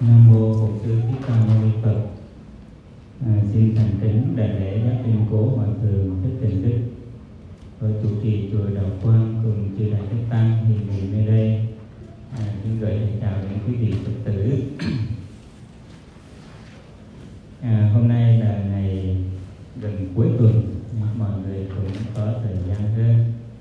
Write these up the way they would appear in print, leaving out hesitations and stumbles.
Nam mô Bổn Sư Thích Ca Mâu Ni Phật. Xin thành kính đại lễ giác linh cố Hòa Thượng Thích Tịnh Đức ở chủ trì chùa Đạo Quang cùng chư đại đức tăng hiện diện nơi đây. Xin gửi lời chào đến quý vị Phật tử. Hôm nay là ngày gần cuối tuần, mọi người cũng có thời gian hơn.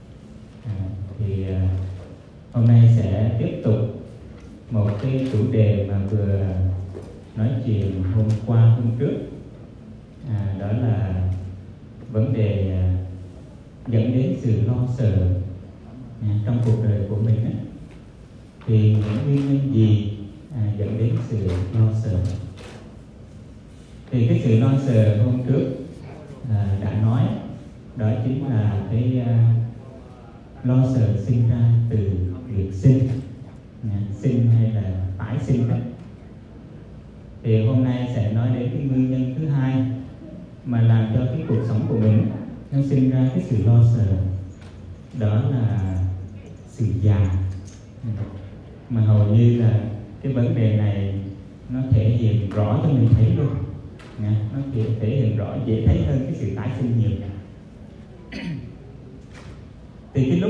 Hôm nay sẽ tiếp tục một cái chủ đề mà vừa nói chuyện hôm qua hôm trước, đó là vấn đề dẫn đến sự lo sợ trong cuộc đời của mình ấy. Thì những nguyên nhân gì dẫn đến sự lo sợ? Thì cái sự lo sợ hôm trước đã nói, đó chính là cái lo sợ sinh ra từ việc sinh hay là tái sinh đó. Thì hôm nay sẽ nói đến cái nguyên nhân thứ hai mà làm cho cái cuộc sống của mình nó sinh ra cái sự lo sợ, đó là sự già. Mà hầu như là cái vấn đề này nó thể hiện rõ cho mình thấy luôn, nó thể hiện rõ, dễ thấy hơn cái sự tái sinh nhiều. Thì cái lúc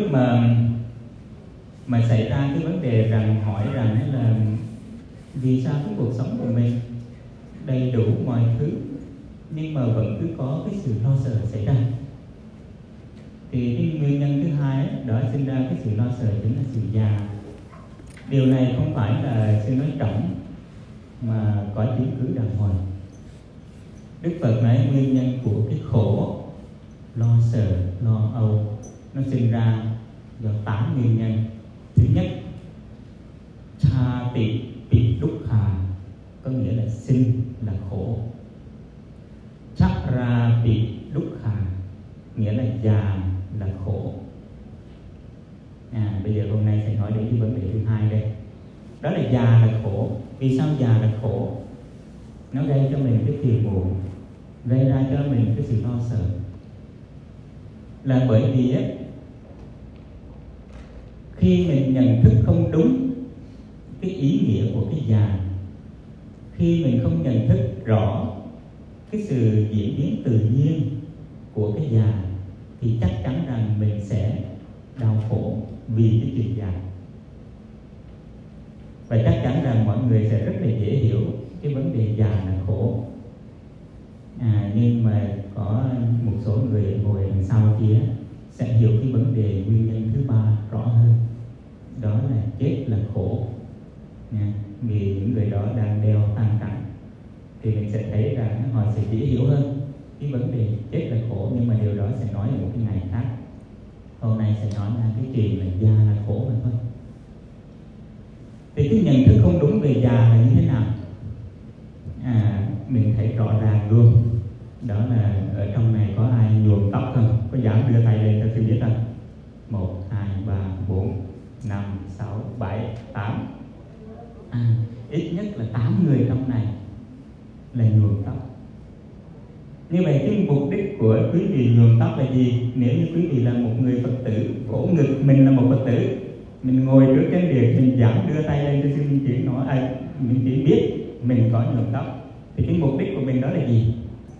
mà xảy ra cái vấn đề hỏi rằng là vì sao cái cuộc sống của mình đầy đủ mọi thứ nhưng mà vẫn cứ có cái sự lo sợ xảy ra, thì cái nguyên nhân thứ hai đó sinh ra cái sự lo sợ chính là sự già. Điều này không phải là sư nói trọng mà có chứng cứ đàng hoàng. Đức Phật nói nguyên nhân của cái khổ, lo sợ, lo âu nó sinh ra do 8 nguyên nhân. Thứ nhất, cha tị bị đúc hà, có nghĩa là sinh là khổ. Chắc ra bị đúc hà, nghĩa là già là khổ. Bây giờ hôm nay sẽ nói đến cái vấn đề thứ hai đây, đó là già là khổ. Vì sao già là khổ? Nó gây cho mình cái phiền muộn, gây ra cho mình cái sự lo sợ, là bởi vì khi mình nhận thức không đúng cái ý nghĩa của cái già, khi mình không nhận thức rõ cái sự diễn biến tự nhiên của cái già, thì chắc chắn rằng mình sẽ đau khổ vì cái chuyện già. Và chắc chắn rằng mọi người sẽ rất là dễ hiểu cái vấn đề già là khổ. Nhưng mà có một số người ngồi đằng sau kia sẽ hiểu cái vấn đề nguyên nhân thứ ba rõ hơn, đó là chết là khổ. Vì những người đó đang đeo tăng cảnh thì mình sẽ thấy rằng họ sẽ dễ hiểu hơn cái vấn đề chết là khổ, nhưng mà điều đó sẽ nói ở một cái ngày khác. Hôm nay sẽ nói ra cái chuyện là già là khổ mà thôi. Thì cái nhận thức không đúng về già là như thế nào? Mình thấy rõ ràng luôn, đó là ở trong này có ai nhuộm tóc không? Có dám đưa tay lên cho sư biết không? 1, 2, 3, 4, 5, 6, 7, 8. Ít nhất là 8 người trong này là nhuộm tóc. Như vậy cái mục đích của quý vị nhuộm tóc là gì? Nếu như quý vị là một người Phật tử, vỗ ngực mình là một Phật tử, mình ngồi trước cái điện, mình dám đưa tay lên cho sư Minh chỉ nói, mình chỉ biết mình có nhuộm tóc, thì cái mục đích của mình đó là gì?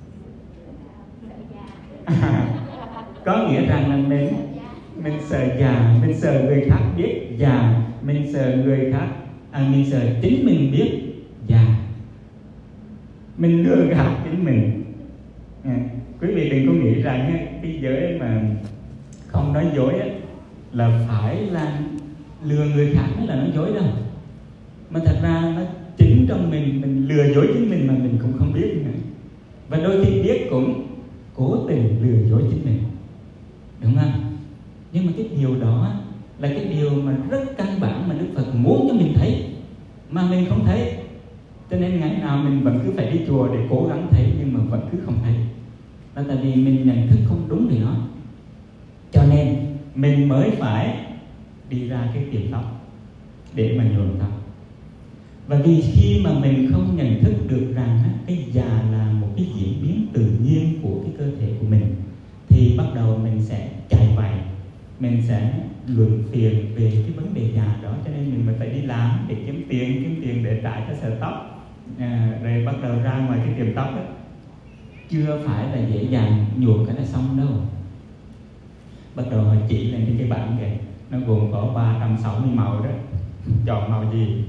Có nghĩa rằng là mình sợ già, mình sợ người khác biết già, mình sợ người khác, mình sợ chính mình biết già, mình lừa gạt chính mình. Quý vị đừng có nghĩ rằng cái giới mà không nói dối là phải là lừa người khác mới là nói dối đâu, mà thật ra nó chính trong mình lừa dối chính mình mà mình cũng không biết nữa. Và đôi khi biết cũng cố tình lừa dối chính mình, đúng không? Nhưng mà cái điều đó là cái điều mà rất căn bản mà Đức Phật muốn cho mình thấy mà mình không thấy. Cho nên ngày nào mình vẫn cứ phải đi chùa để cố gắng thấy, nhưng mà vẫn cứ không thấy. Đó là vì mình nhận thức không đúng về nó, cho nên mình mới phải đi ra cái tiệm tóc để mà nhuộm tóc. Và vì khi mà mình không nhận thức được rằng cái già là một cái diễn biến tự nhiên của cái cơ thể của mình, thì bắt đầu mình sẽ chạy vạy, mình sẽ luận phiền về cái vấn đề già đó, cho nên mình phải đi làm để kiếm tiền để trả cho sợi tóc. Rồi bắt đầu ra ngoài cái tiệm tóc đó, chưa phải là dễ dàng nhuộm cái là xong đâu. Bắt đầu họ chỉ lên cái bảng kìa, nó gồm có 360 màu đó, chọn màu gì.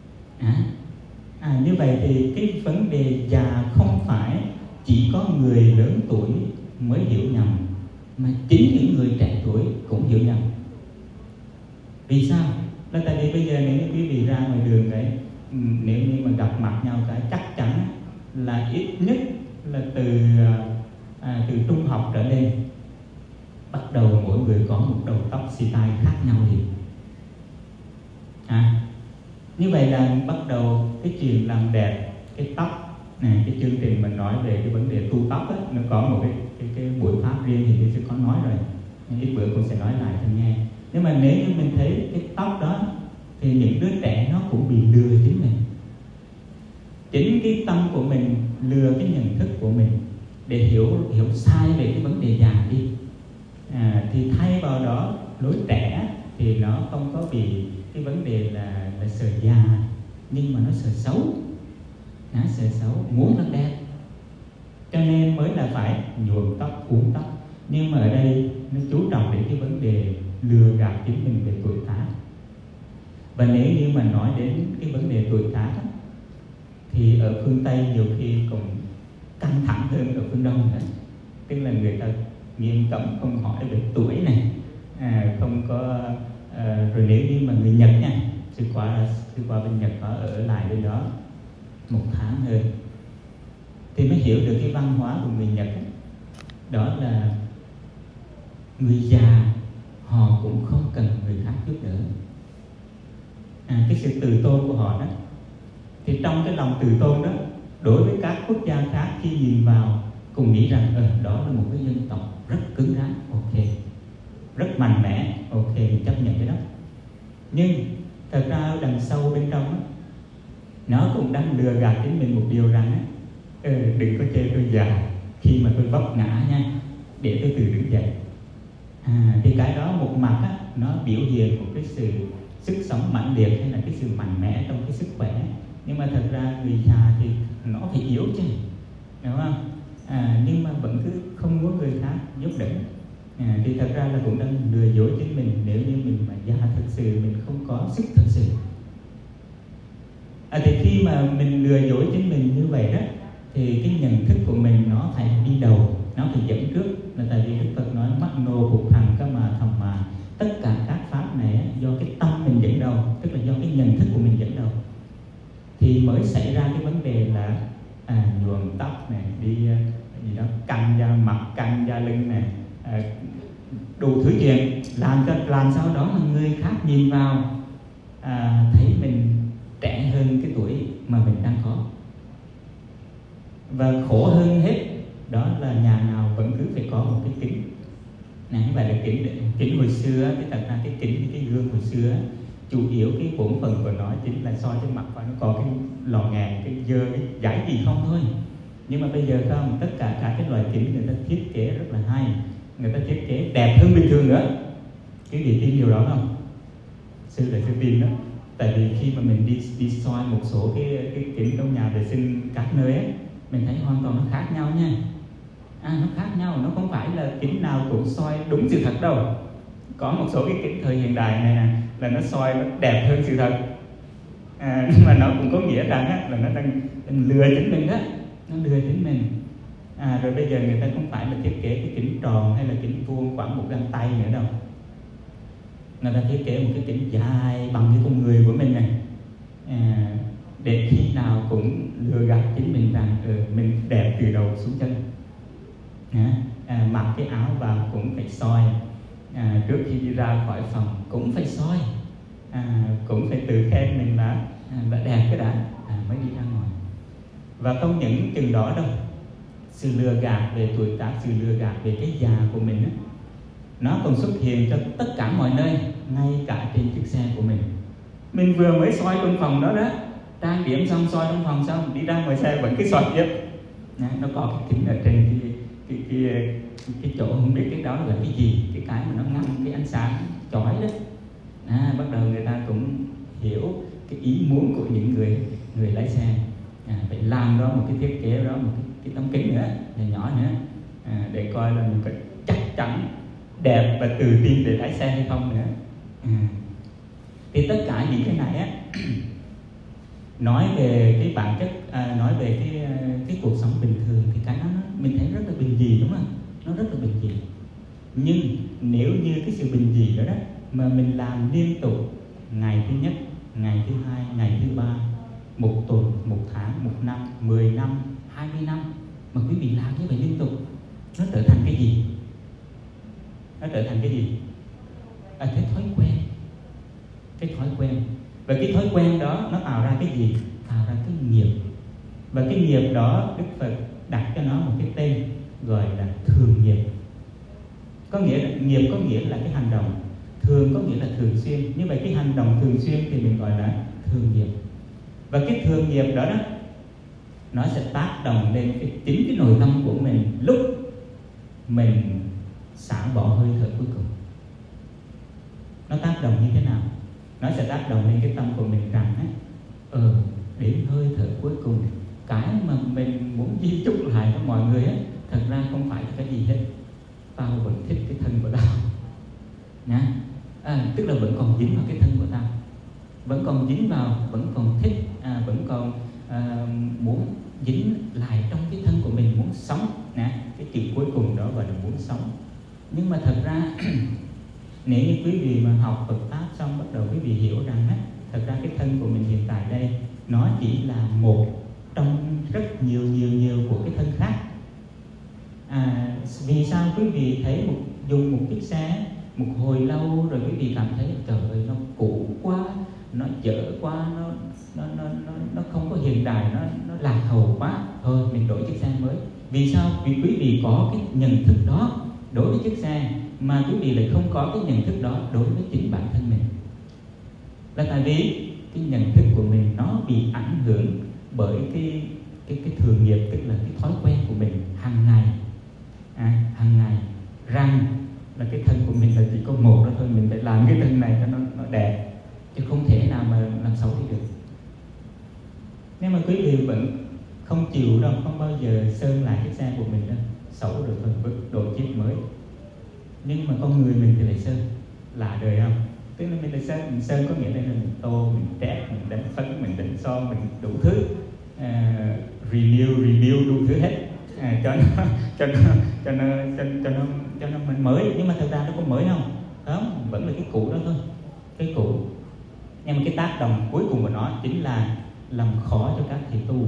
Như vậy thì cái vấn đề già không phải chỉ có người lớn tuổi mới hiểu nhầm, mà chính những người trẻ tuổi cũng hiểu nhầm. Vì sao? Là tại vì bây giờ nếu như quý vị ra ngoài đường đấy, nếu như mà gặp mặt nhau cái chắc chắn là ít nhất là từ trung học trở lên, bắt đầu mỗi người có một đầu tóc style khác nhau thì như vậy là bắt đầu cái chuyện làm đẹp cái tóc này, cái chương trình mình nói về cái vấn đề tu tóc ấy, nó có một cái buổi pháp riêng thì tôi sẽ có nói rồi, nhưng ít bữa cũng sẽ nói lại cho nghe. Nhưng mà nếu như mình thấy cái tóc đó thì những đứa trẻ nó cũng bị lừa chính mình, chính cái tâm của mình lừa cái nhận thức của mình để hiểu sai về cái vấn đề già đi. Thì thay vào đó lối trẻ thì nó không có bị cái vấn đề là sợ già, nhưng mà nó sợ xấu, sợ xấu, muốn nó đẹp, cho nên mới là phải nhuộm tóc, uốn tóc. Nhưng mà ở đây nó chú trọng đến cái vấn đề lừa gạt chính mình về tuổi tác. Và nếu như mà nói đến cái vấn đề tuổi tác thì ở phương Tây nhiều khi còn căng thẳng hơn ở phương Đông nữa. Tức là người ta nghiêm cấm không hỏi về tuổi này, không có rồi nếu như mà người Nhật nha, sư qua bên Nhật có ở lại bên đó 1 tháng hơn thì mới hiểu được cái văn hóa của người Nhật ấy. Đó là người già họ cũng không cần người khác giúp đỡ. Cái sự từ tôn của họ đó, thì trong cái lòng từ tôn đó, đối với các quốc gia khác khi nhìn vào cùng nghĩ rằng đó là một cái dân tộc rất cứng rắn, ok, rất mạnh mẽ, ok, mình chấp nhận cái đó. Nhưng thật ra đằng sâu bên trong đó, nó cũng đang lừa gạt chính mình một điều rằng đừng có chê tôi già khi mà tôi vấp ngã nha, để tôi từ đứng dậy. Thì cái đó một mặt nó biểu hiện một cái sự sức sống mãnh liệt hay là cái sự mạnh mẽ trong cái sức khỏe, nhưng mà thật ra người già thì nó phải yếu chứ, đúng không? Nhưng mà vẫn cứ không muốn người khác giúp đỡ. Thì thật ra là cũng đang lừa dối chính mình nếu như mình mà già thật sự, mình không có sức thật sự. Thì khi mà mình lừa dối chính mình như vậy đó, thì cái nhận thức của mình nó phải đi đầu, nó phải dẫn trước. Là tại vì Đức Phật nói mắc nô phục thành các mà thầm mà, tất cả các pháp này do cái tâm mình dẫn đầu, tức là do cái nhận thức của mình dẫn đầu, thì mới xảy ra cái vấn đề là nhuộm tóc này, đi gì đó căng da mặt, căng da lưng này, đủ thứ chuyện làm sao đó mà người khác nhìn vào thấy mình trẻ hơn cái tuổi mà mình đang có. Và khổ hơn hết đó là nhà nào vẫn cứ phải có một cái kính. Như vậy là kính hồi xưa, cái thật ra cái gương hồi xưa chủ yếu cái bổn phận của nó chính là soi trên mặt và nó có cái lò ngàn, cái dơ, cái giải gì không thôi. Nhưng mà bây giờ không, tất cả các cái loại kính người ta thiết kế rất là hay, người ta thiết kế đẹp hơn bình thường nữa. Cái gì tin điều đó không? Sư là sư tin đó. Tại vì khi mà mình đi soi một số cái kính trong nhà vệ sinh các nơi ấy, mình thấy hoàn toàn nó khác nhau nha. Nó khác nhau, nó không phải là kính nào cũng soi đúng sự thật đâu. Có một số cái kính thời hiện đại này nè, là nó soi nó đẹp hơn sự thật. Nhưng mà nó cũng có nghĩa rằng là nó đang lừa chính mình đó, nó lừa chính mình. Rồi bây giờ người ta không phải là thiết kế cái kính tròn hay là kính vuông khoảng một găng tay nữa đâu. Người ta thiết kế một cái kính dài bằng cái con người của mình này, để khi nào cũng lừa gạt chính mình rằng mình đẹp từ đầu xuống chân. Mặc cái áo vào cũng phải soi, trước khi đi ra khỏi phòng cũng phải soi, cũng phải tự khen mình là đẹp cái đã mới đi ra ngoài. Và không những chừng đó đâu, sự lừa gạt về tuổi tác, sự lừa gạt về cái già của mình ấy, nó còn xuất hiện cho tất cả mọi nơi, ngay cả trên chiếc xe của mình. Mình vừa mới soi trong phòng đó đó, trang điểm xong soi trong phòng xong, đi ra ngoài xe vẫn cứ soi tiếp. Nó có cái kính ở trên cái chỗ không biết cái đó là cái gì, cái mà nó ngăn cái ánh sáng ý muốn của những người lái xe. Phải làm đó một cái thiết kế đó, một cái tấm kính nữa, nhỏ nữa, để coi là mình có chắc chắn, đẹp và tự tin để lái xe hay không nữa. Thì tất cả những cái này á nói về cái bản chất, nói về cái cuộc sống bình thường thì cái đó mình thấy rất là bình dị, đúng không? Nó rất là bình dị. Nhưng nếu như cái sự bình dị đó mà mình làm liên tục, ngày thứ nhất, ngày thứ hai, ngày thứ ba, một tuần, một tháng, một năm, 10 năm, 20 năm, mà quý vị làm như vậy liên tục, nó trở thành cái gì? Nó trở thành cái gì? Cái thói quen. Cái thói quen. Và cái thói quen đó nó tạo ra cái gì? Tạo ra cái nghiệp. Và cái nghiệp đó Đức Phật đặt cho nó một cái tên gọi là thường nghiệp. Có nghĩa là nghiệp có nghĩa là cái hành động, thường có nghĩa là thường xuyên. Như vậy cái hành động thường xuyên thì mình gọi là thường nghiệp. Và cái thường nghiệp đó nó sẽ tác động lên chính cái nội tâm của mình lúc mình xả bỏ hơi thở cuối cùng. Nó tác động như thế nào? Nó sẽ tác động lên cái tâm của mình rằng đến hơi thở cuối cùng, cái mà mình muốn di chúc lại với mọi người thật ra không phải là cái gì hết. Tao vẫn thích cái thân của tao nha. Tức là vẫn còn dính vào cái thân của tao, vẫn còn dính vào, vẫn còn thích, vẫn còn muốn dính lại trong cái thân của mình, muốn sống nè. Cái chữ cuối cùng đó gọi là muốn sống. Nhưng mà thật ra nếu như quý vị mà học Phật pháp xong, bắt đầu quý vị hiểu rằng thật ra cái thân của mình hiện tại đây nó chỉ là một trong rất nhiều của cái thân khác. Vì sao quý vị thấy dùng một chiếc xe một hồi lâu rồi quý vị cảm thấy trời ơi nó cũ quá, nó dở quá, nó không có hiện đại, nó lạc hậu quá, thôi mình đổi chiếc xe mới. Vì sao? Vì quý vị có cái nhận thức đó đối với chiếc xe, mà quý vị lại không có cái nhận thức đó đối với chính bản thân mình. Là tại vì cái nhận thức của mình nó bị ảnh hưởng bởi cái thường nghiệp, tức là cái thói quen của mình hàng ngày. Hàng ngày rằng là cái thân của mình là chỉ có một đó thôi, mình phải làm cái thân này cho nó đẹp, chứ không thể nào mà làm xấu đi được. Nhưng mà quý vị vẫn không chịu đâu, không bao giờ sơn lại cái xe của mình đâu. Xấu rồi thôi, vứt đồ chiếc mới. Nhưng mà con người mình thì lại sơn, lạ đời không? Tức là mình lại sơn có nghĩa là mình tô, mình trét, mình đánh phấn, mình đánh son, mình đủ thứ, review đủ thứ hết, cho nó mình mới. Nhưng mà thật ra nó có mới không, vẫn là cái cũ đó thôi, cái cũ. Nhưng mà cái tác động cuối cùng của nó chính là làm khó cho các thầy tu.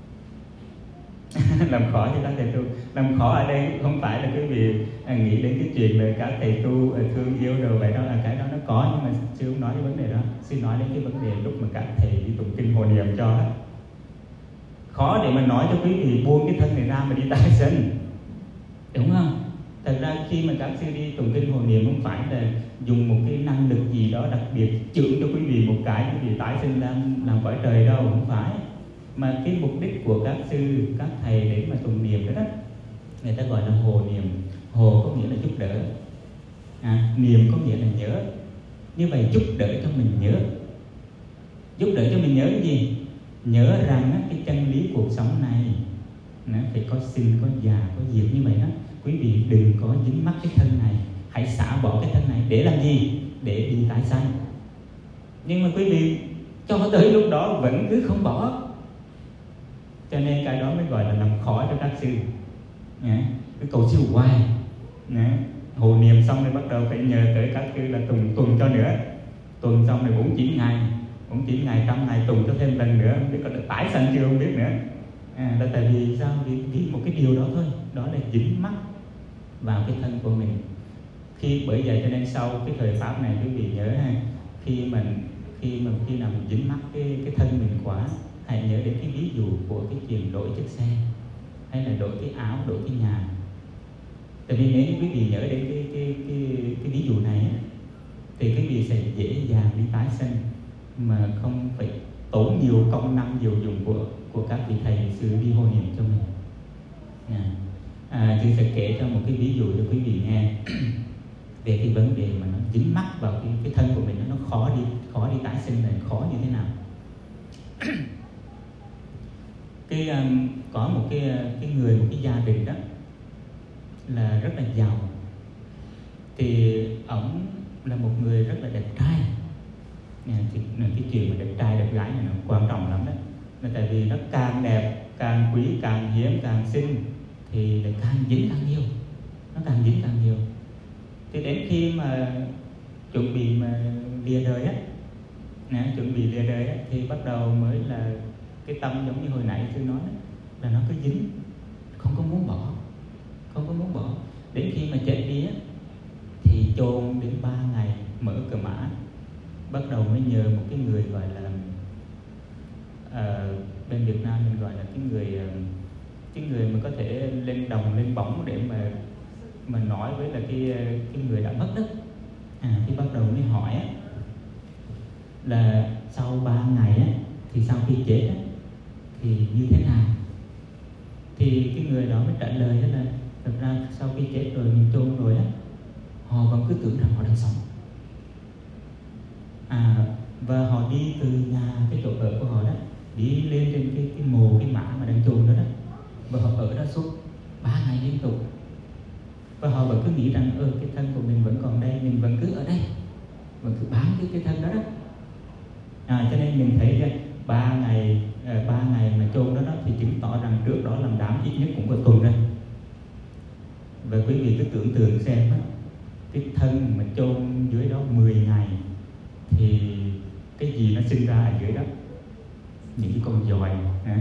Làm khó cho các thầy tu. Làm khó ở đây không phải là quý vị nghĩ đến cái chuyện là các thầy tu thương yêu rồi vậy đó, là cái đó nó có, nhưng mà sư không nói cái vấn đề đó. Sư nói đến cái vấn đề lúc mà các thầy đi tụng kinh hộ niệm cho khó để mà nói cho quý vị buông cái thân này ra mà đi tái sinh, đúng không? Thật ra khi mà các sư đi tụng kinh hộ niệm không phải là dùng một cái năng lực gì đó đặc biệt chưởng cho quý vị một cái quý vị tái sinh làm cõi trời đâu, không phải. Mà cái mục đích của các sư, các thầy để mà tụng niệm đó người ta gọi là hộ niệm. Hộ có nghĩa là giúp đỡ, niệm có nghĩa là nhớ. Như vậy giúp đỡ cho mình nhớ. Giúp đỡ cho mình nhớ cái gì? Nhớ rằng cái chân lý cuộc sống này nó phải có sinh, có già, có diệt. Như vậy quý vị đừng có dính mắc cái thân này, hãy xả bỏ cái thân này. Để làm gì? Để đi tái sanh. Nhưng mà quý vị cho tới lúc đó vẫn cứ không bỏ, cho nên cái đó mới gọi là làm khó cho các sư. Cái cầu siêu hoài, hộ niệm xong rồi bắt đầu phải nhờ tới các sư là tuần cho nữa. Tuần xong rồi 49 ngày, 100 ngày tuần cho thêm lần nữa, biết có được tái sanh chưa không biết nữa. Là tại vì sao? Vì một cái điều đó thôi, đó là dính mắc vào cái thân của mình. Bởi vậy cho nên sau cái thời pháp này quý vị nhớ khi nào mình dính mắc cái thân mình quá, hãy nhớ đến cái ví dụ của cái chuyện đổi chiếc xe, hay là đổi cái áo, đổi cái nhà. Tại vì nếu quý vị nhớ đến cái ví dụ này thì quý vị sẽ dễ dàng đi tái sinh mà không phải tốn nhiều công năng, nhiều dụng của các vị thầy sư đi hộ niệm cho mình. Tôi sẽ kể cho một cái ví dụ cho quý vị nghe về cái vấn đề mà nó dính mắc vào cái thân của mình, nó khó đi tái sinh này, khó như thế nào. Có một cái gia đình đó là rất là giàu, thì ổng là một người rất là đẹp trai. Thì cái chuyện mà đẹp trai đẹp gái này nó quan trọng lắm đó, là tại vì nó càng đẹp, càng quý, càng hiếm, càng xinh thì lại càng dính càng nhiều, nó càng dính càng nhiều. Thì đến khi mà chuẩn bị mà lìa đời á, thì bắt đầu mới là cái tâm giống như hồi nãy tôi nói đó, là nó cứ dính, không có muốn bỏ. Đến khi mà chết đi á, thì chôn đến 3 ngày mở cờ mã, bắt đầu mới nhờ một cái người gọi là bên Việt Nam mình gọi là cái người mà có thể lên đồng lên bóng để mà nói với là cái người đã mất đó. Thì bắt đầu mới hỏi á, là sau 3 ngày á, thì sau khi chết á, thì như thế nào. Thì cái người đó mới trả lời là thật ra sau khi chết rồi, mình chôn rồi á, họ vẫn cứ tưởng rằng họ đang sống. Và họ đi từ nhà cái chỗ ở của họ đó, đi lên trên cái mồ, cái mã mà đang chôn đó đó, và họ ở đó suốt 3 ngày liên tục. Và họ vẫn cứ nghĩ rằng cái thân của mình vẫn còn đây, mình vẫn cứ ở đây, vẫn cứ bám cái thân đó đó. Cho nên mình thấy ra 3 ngày mà chôn đó thì chứng tỏ rằng trước đó làm đám ít nhất cũng có tuần rồi. Và quý vị cứ tưởng tượng xem á, cái thân mà chôn dưới đó 10 ngày thì cái gì nó sinh ra ở dưới đó, những cái con giòi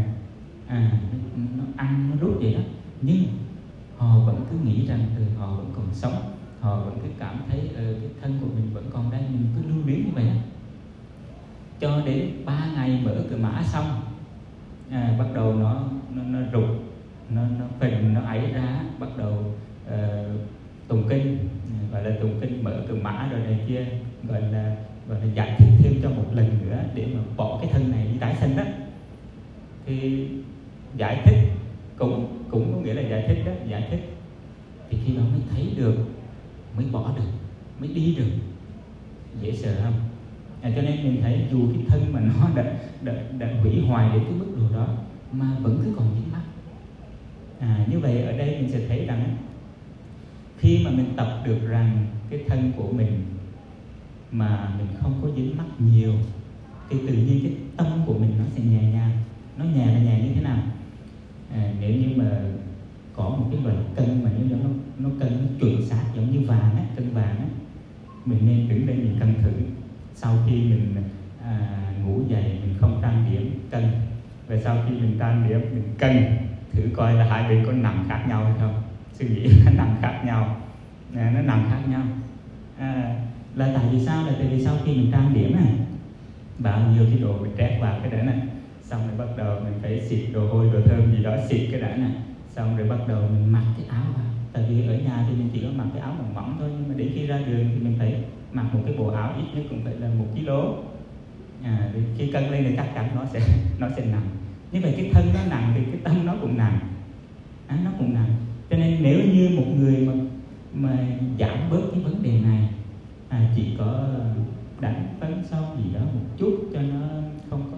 nó ăn nó rút vậy đó, nhưng họ vẫn cứ nghĩ rằng họ vẫn còn sống, họ vẫn cứ cảm thấy cái thân của mình vẫn còn đây, mình cứ lưu luyến như vậy đó. Cho đến 3 ngày mở cửa mã xong, bắt đầu nó rụt, nó phình, nó ấy ra, bắt đầu tụng kinh, gọi là tụng kinh mở cửa mã rồi này kia, gọi là giải thích thêm cho một lần nữa để mà bỏ cái thân này đi tái sinh đó. Thì giải thích cũng có nghĩa là giải thích đó, giải thích thì khi đó mới thấy được, mới bỏ được, mới đi được. Dễ sợ không? Cho nên mình thấy dù cái thân mà nó đã hủy hoại đến cái mức độ đó mà vẫn cứ còn dính mắc. Như vậy ở đây mình sẽ thấy rằng khi mà mình tập được rằng cái thân của mình mà mình không có dính mắc nhiều, thì tự nhiên cái tâm của mình nó sẽ nhẹ nhàng. Nó nhẹ như thế nào? Nếu như mà có một cái loại cân mà nó cân nó chuẩn xác giống như vàng á, cân vàng á, mình nên đứng đây mình cân thử. Sau khi mình ngủ dậy mình không trang điểm cân, và sau khi mình trang điểm mình cân thử coi là hai bên có nặng khác nhau hay không. Suy nghĩ nó nặng khác nhau, nó nặng khác nhau. Là tại vì sao? Là tại vì sau khi mình trang điểm bao nhiêu cái đồ mình trét vào cái đó này, xong rồi bắt đầu mình phải xịt đồ hôi đồ thơm gì đó, xịt cái đã này, xong rồi bắt đầu mình mặc cái áo vào. Tại vì ở nhà thì mình chỉ có mặc cái áo mỏng mỏng thôi, nhưng mà đến khi ra đường thì mình phải mặc một cái bộ áo ít nhất cũng phải là 1 kg. Khi cân lên thì chắc chắn nó sẽ nặng. Như vậy cái thân nó nặng thì cái tâm nó cũng nặng, nó cũng nặng. Cho nên nếu như một người mà giảm bớt cái vấn đề này, chỉ có đánh phấn son gì đó một chút cho nó không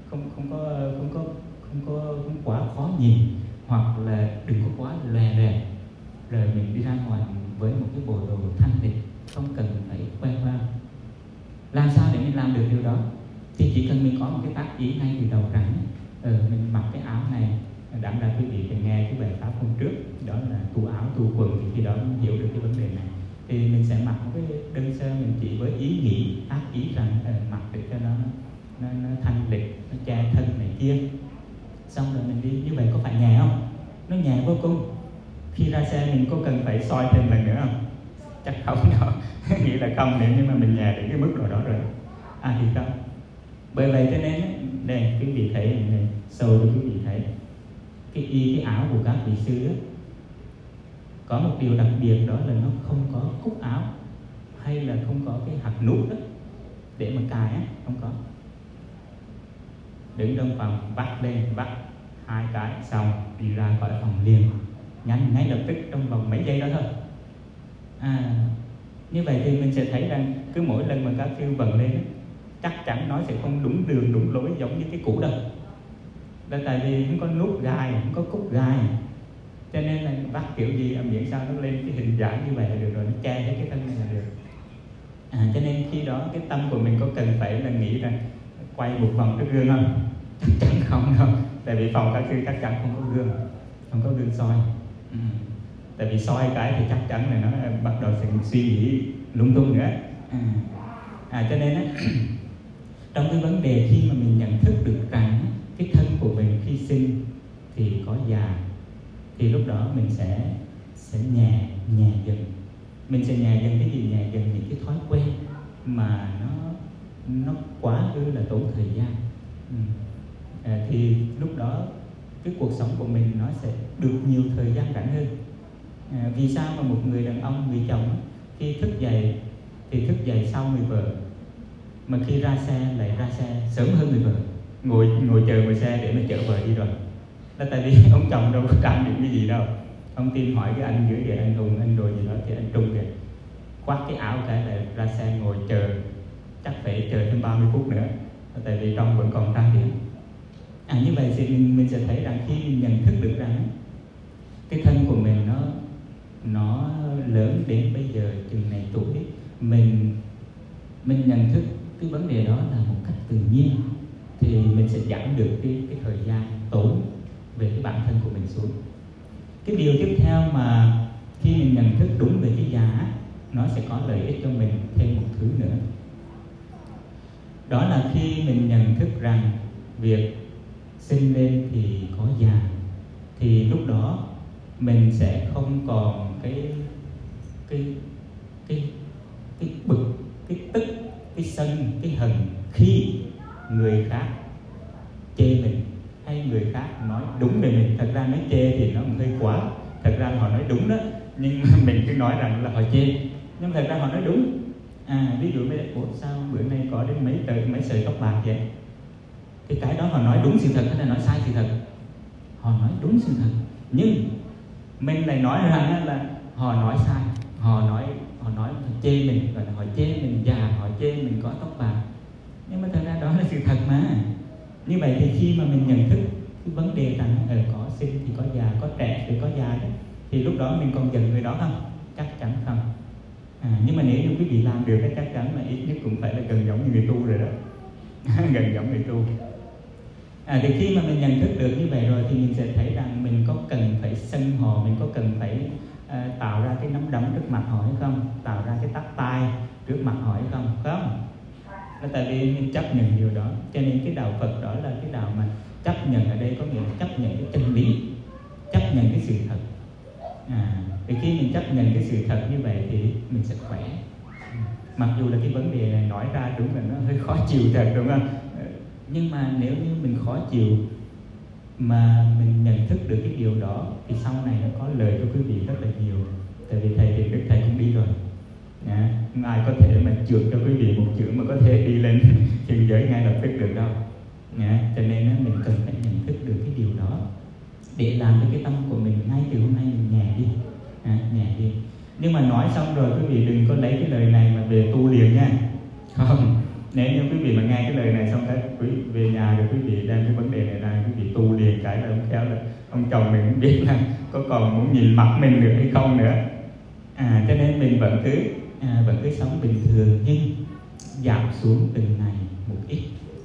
quá khó nhìn, hoặc là đừng có quá lòe loẹt, rồi mình đi ra ngoài với một cái bộ đồ thanh lịch, không cần phải khoe khoang. Làm sao để mình làm được điều đó? Thì chỉ cần mình có một cái tác ý ngay từ đầu rằng mình mặc cái áo này, đảm ra quý vị phải nghe cái bài pháp hôm trước, đó là tu áo tu quần, thì khi đó mình hiểu được cái vấn đề này. Thì mình sẽ mặc một cái đơn sơ, mình chỉ với ý nghĩ, tác ý rằng mặc để cho nó thanh lịch, nó che thân này kia. Xong rồi mình đi, như vậy có phải nhẹ không? Nó nhẹ vô cùng. Khi ra xe mình có cần phải soi thêm lần nữa không? Chắc không đâu. Nghĩ là không, nếu như mà mình nhẹ đến cái mức độ đó rồi. Thì không. Bởi vậy cho nên đây quý vị thấy này, sâu cho quý vị thấy cái áo của các vị sư đó, có một điều đặc biệt, đó là nó không có cúc áo hay là không có cái hạt nút đó để mà cài á, không có. Đứng trong phòng vắt lên, vắt 2 cái xong đi ra khỏi phòng liền, ngay lập tức trong vòng mấy giây đó thôi. Như vậy thì mình sẽ thấy rằng cứ mỗi lần mà các sư vận lên chắc chắn nó sẽ không đúng đường đúng lối giống như cái cũ đâu. Là tại vì không có nút gai, không có cúc gai, cho nên là vắt kiểu gì miễn sao nó lên cái hình dáng như vậy là được rồi, nó che hết cái thân này là được. Cho nên khi đó cái tâm của mình có cần phải là nghĩ rằng quay một vòng trước gương không? Chắc chắn không đâu. Tại vì phòng các sư chắc chắn không có gương, không có gương soi. Tại vì soi cái thì chắc chắn là nó bắt đầu sẽ suy nghĩ lung tung nữa. Cho nên á, trong cái vấn đề khi mà mình nhận thức được rằng cái thân của mình khi sinh thì có già, thì lúc đó mình sẽ nhẹ dần. Mình sẽ nhẹ dần cái gì? Nhẹ dần những cái thói quen mà nó quá ư là tốn thời gian. Thì lúc đó cái cuộc sống của mình nó sẽ được nhiều thời gian rảnh hơn. Vì sao mà một người đàn ông, người chồng khi thức dậy thì thức dậy sau người vợ, mà khi ra xe lại ra xe sớm hơn người vợ, ngồi chờ người xe để mà chở vợ đi rồi. Là tại vì ông chồng đâu có trang điểm cái gì đâu. Ông tin hỏi cái anh dưới kìa, anh Hùng, anh đồ gì đó, thì anh Trung kìa, khoác cái áo cái là ra xe ngồi chờ, chắc phải chờ thêm 30 phút nữa, tại vì trong vẫn còn trang điểm. Như vậy thì mình sẽ thấy rằng khi mình nhận thức được rằng cái thân của mình nó lớn đến bây giờ chừng này tuổi, mình nhận thức cái vấn đề đó là một cách tự nhiên, thì mình sẽ giảm được cái thời gian tốn về cái bản thân của mình xuống. Cái điều tiếp theo mà khi mình nhận thức đúng về cái già, nó sẽ có lợi ích cho mình thêm một thứ nữa. Đó là khi mình nhận thức rằng việc sinh lên thì có già, thì lúc đó mình sẽ không còn cái bực, cái tức, cái sân, cái hận khi người khác chê mình hay người khác nói đúng về mình. Thật ra nói chê thì nó hơi quá, thật ra họ nói đúng đó, nhưng mình cứ nói rằng là họ chê, nhưng thật ra họ nói đúng. Ví dụ bây giờ, sao bữa nay có đến mấy sợi tóc bạc vậy? Thì cái đó họ nói đúng sự thật hay là nói sai sự thật? Họ nói đúng sự thật, nhưng mình lại nói rằng là họ nói sai. Họ nói chê mình, và họ chê mình già, họ chê mình có tóc bạc, nhưng mà thật ra đó là sự thật mà. Như vậy thì khi mà mình nhận thức cái vấn đề rằng có sinh thì có già, có trẻ thì có già đấy, thì lúc đó mình còn giận người đó không? Chắc chắn không. Nhưng mà nếu như quý vị làm được thì chắc chắn là ít nhất cũng phải là gần giống như người tu rồi đó. Gần giống người tu. Thì khi mà mình nhận thức được như vậy rồi thì mình sẽ thấy rằng mình có cần phải sân họ, mình có cần phải tạo ra cái nắm đấm trước mặt họ hay không, tạo ra cái tát tay trước mặt họ hay không? Không. Là tại vì mình chấp nhận điều đó. Cho nên cái đạo Phật đó là cái đạo mà chấp nhận ở đây có nghĩa là chấp nhận cái chân lý, chấp nhận cái sự thật. Thì khi mình chấp nhận cái sự thật như vậy thì mình sẽ khỏe. Mặc dù là cái vấn đề này nói ra đúng là nó hơi khó chịu thật, đúng không? Nhưng mà nếu như mình khó chịu mà mình nhận thức được cái điều đó thì sau này nó có lợi cho quý vị rất là nhiều. Tại vì thầy Thiện Đức thầy cũng đi rồi. Không ai có thể mà trượt cho quý vị một chữ mà có thể đi lên thiên giới ngay lập tức được đâu. Cho nên mình cần phải nhận thức được cái điều đó để làm cho cái tâm của mình ngay từ hôm nay mình nhẹ đi. Nhẹ đi. Nhưng mà nói xong rồi quý vị đừng có lấy cái lời này mà về tu liền nha. Không. Nếu như quý vị mà nghe cái lời này xong cái quý về nhà rồi quý vị đem cái vấn đề này ra, quý vị tu liền cái là ông khéo là ông chồng mình không biết là có còn muốn nhìn mặt mình được hay không nữa. Cho nên mình vẫn cứ sống bình thường nhưng giảm xuống từng ngày một ít.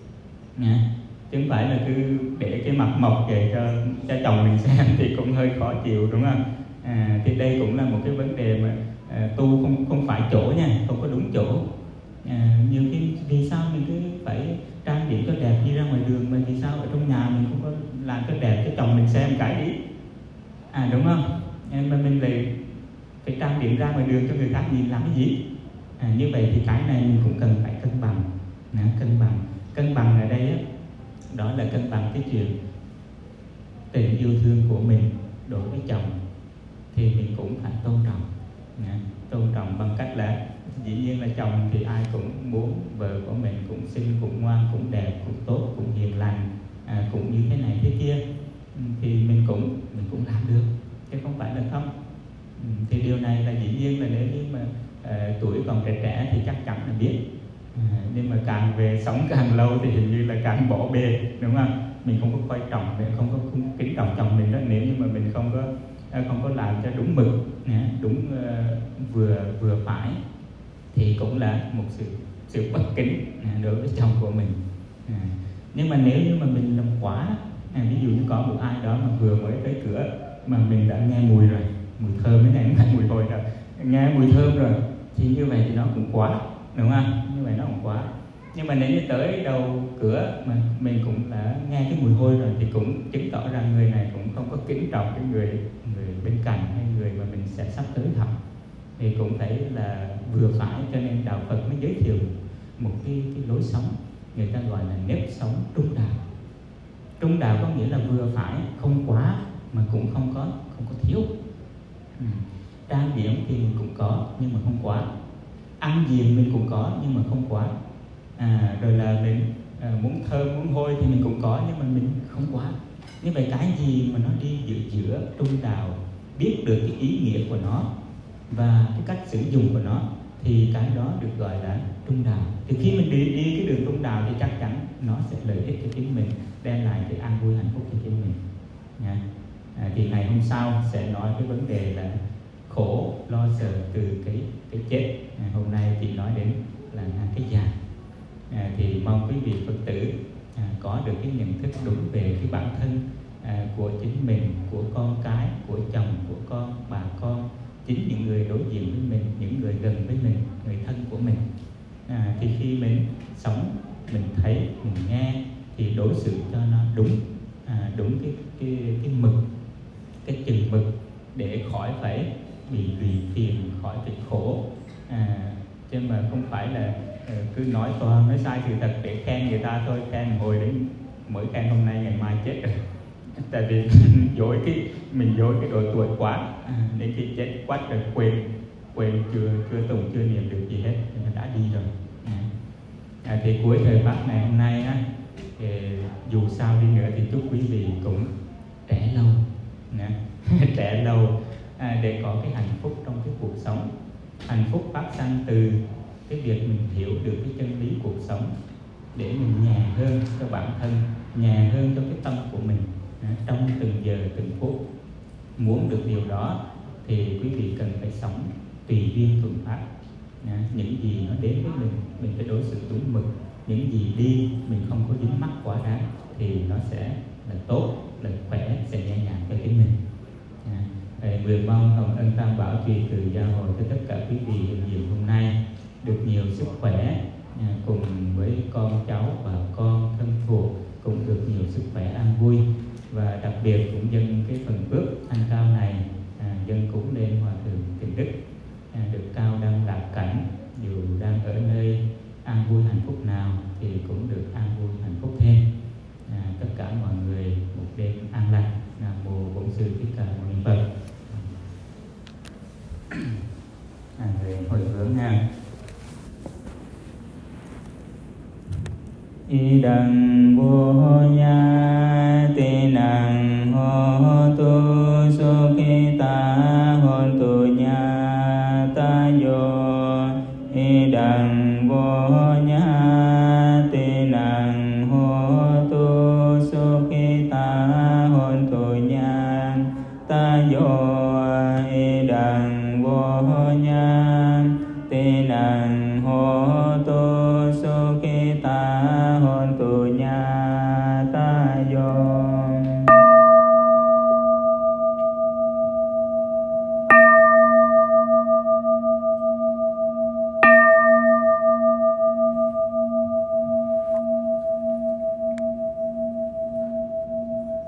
Chứ không phải là cứ để cái mặt mộc để cho chồng mình xem thì cũng hơi khó chịu, đúng không? Thì đây cũng là một cái vấn đề mà tu không phải chỗ nha, không có đúng chỗ. Nhiều khi vì sao mình cứ phải trang điểm cho đẹp đi ra ngoài đường, mà vì sao ở trong nhà mình không có làm cho đẹp cho chồng mình xem cái đi, đúng không? Mà mình lại phải trang điểm ra ngoài đường cho người khác nhìn làm cái gì? Như vậy thì cái này mình cũng cần phải cân bằng. Cân bằng ở đây đó là cân bằng cái chuyện tình yêu thương của mình đối với chồng thì mình cũng phải tôn trọng bằng cách là dĩ nhiên là chồng thì ai cũng muốn vợ của mình cũng xinh, cũng ngoan, cũng đẹp, cũng tốt, cũng hiền lành, cũng như thế này thế kia, thì mình cũng làm được, chứ không phải là không. Thì điều này là dĩ nhiên là nếu như mà tuổi còn trẻ thì chắc chắn là biết, Nhưng mà càng về sống càng lâu thì hình như là càng bỏ bê, đúng không? Mình không có coi trọng, không có kính trọng chồng mình đó. Nếu như mà mình không có làm cho đúng mực, đúng vừa phải, thì cũng là một sự bất kính đối với chồng của mình. Nhưng mà nếu như mà mình làm quá, ví dụ như có một ai đó mà vừa mới tới cửa mà mình đã nghe mùi rồi, mùi thơm, cái này không phải mùi hôi đâu, nghe mùi thơm rồi, thì như vậy thì nó cũng quá, đúng không? Như vậy nó cũng quá. Nhưng mà nếu như tới đầu cửa mà mình cũng đã nghe cái mùi hôi rồi, thì cũng chứng tỏ rằng người này cũng không có kính trọng cái người bên cạnh hay người mà mình sẽ sắp tới thăm. Thì cũng phải là vừa phải, cho nên đạo Phật mới giới thiệu một cái lối sống, người ta gọi là nếp sống trung đạo. Trung đạo có nghĩa là vừa phải, không quá mà cũng không có thiếu. Trang điểm thì mình cũng có nhưng mà không quá, ăn diện mình cũng có nhưng mà không quá, rồi là mình muốn thơm muốn hôi thì mình cũng có nhưng mà mình không quá. Như vậy cái gì mà nó đi giữa trung đạo, biết được cái ý nghĩa của nó và cái cách sử dụng của nó, thì cái đó được gọi là trung đạo. Thì khi mình đi cái đường trung đạo thì chắc chắn nó sẽ lợi ích cho chính mình, đem lại cái an vui hạnh phúc cho chính mình. Thì ngày hôm sau sẽ nói cái vấn đề là khổ lo sợ từ cái chết. Hôm nay thì nói đến là cái già. Thì mong quý vị Phật tử có được cái nhận thức đúng về cái bản thân của chính mình, của con cái, của chồng, của con, bà con, chính những người đối diện với mình, những người gần với mình, người thân của mình. Thì khi mình sống, mình thấy, mình nghe thì đối xử cho nó đúng cái mực, cái chừng mực, để khỏi phải bị lụy phiền, khỏi phải khổ. Chứ mà không phải là cứ nói toàn nói sai sự thật để khen người ta thôi, khen hồi đến mỗi khen hôm nay ngày mai chết rồi. Tại vì mình dối cái độ tuổi quá, đến khi chết quách rồi quên chưa tụng chưa niệm được gì hết, nên đã đi rồi. Thì cuối thời Pháp ngày hôm nay thì dù sao đi nữa thì chúc quý vị cũng trẻ lâu, trẻ lâu, để có cái hạnh phúc trong cái cuộc sống. Hạnh phúc phát sanh từ cái việc mình hiểu được cái chân lý cuộc sống, để mình nhẹ hơn cho bản thân, nhẹ hơn cho cái tâm của mình trong từng giờ từng phút. Muốn được điều đó thì quý vị cần phải sống tùy duyên thuận pháp. Những gì nó đến với mình phải đối xử đúng mực. Những gì đi mình không có dính mắc quá đáng thì nó sẽ là tốt, là khỏe, sẽ nhẹ nhàng cho chính mình. Nguyện mong hồng ân tam bảo trì từ gia hội cho tất cả quý vị hiện diện hôm nay được nhiều sức khỏe, cùng với con cháu, bà con, thân thuộc cũng được nhiều sức khỏe, an vui. Và đặc biệt cũng dâng cái phần phước thanh cao này, dâng cúng lên Hòa Thượng Thiện Đức, được cao đăng lạc cảnh, dù đang ở nơi an vui hạnh phúc nào thì cũng được an vui hạnh phúc thêm. Tất cả mọi người một đêm an lành. Nam mô Bổn Sư Thích Ca Mâu Ni Phật. Người hồi hướng ha. Idang vô nha ti năng ho tu sukita hontu nha ta yo. Idang vô nha ti năng ho tu sukita hontu nha ta yo. Idang vô nha ti năng ho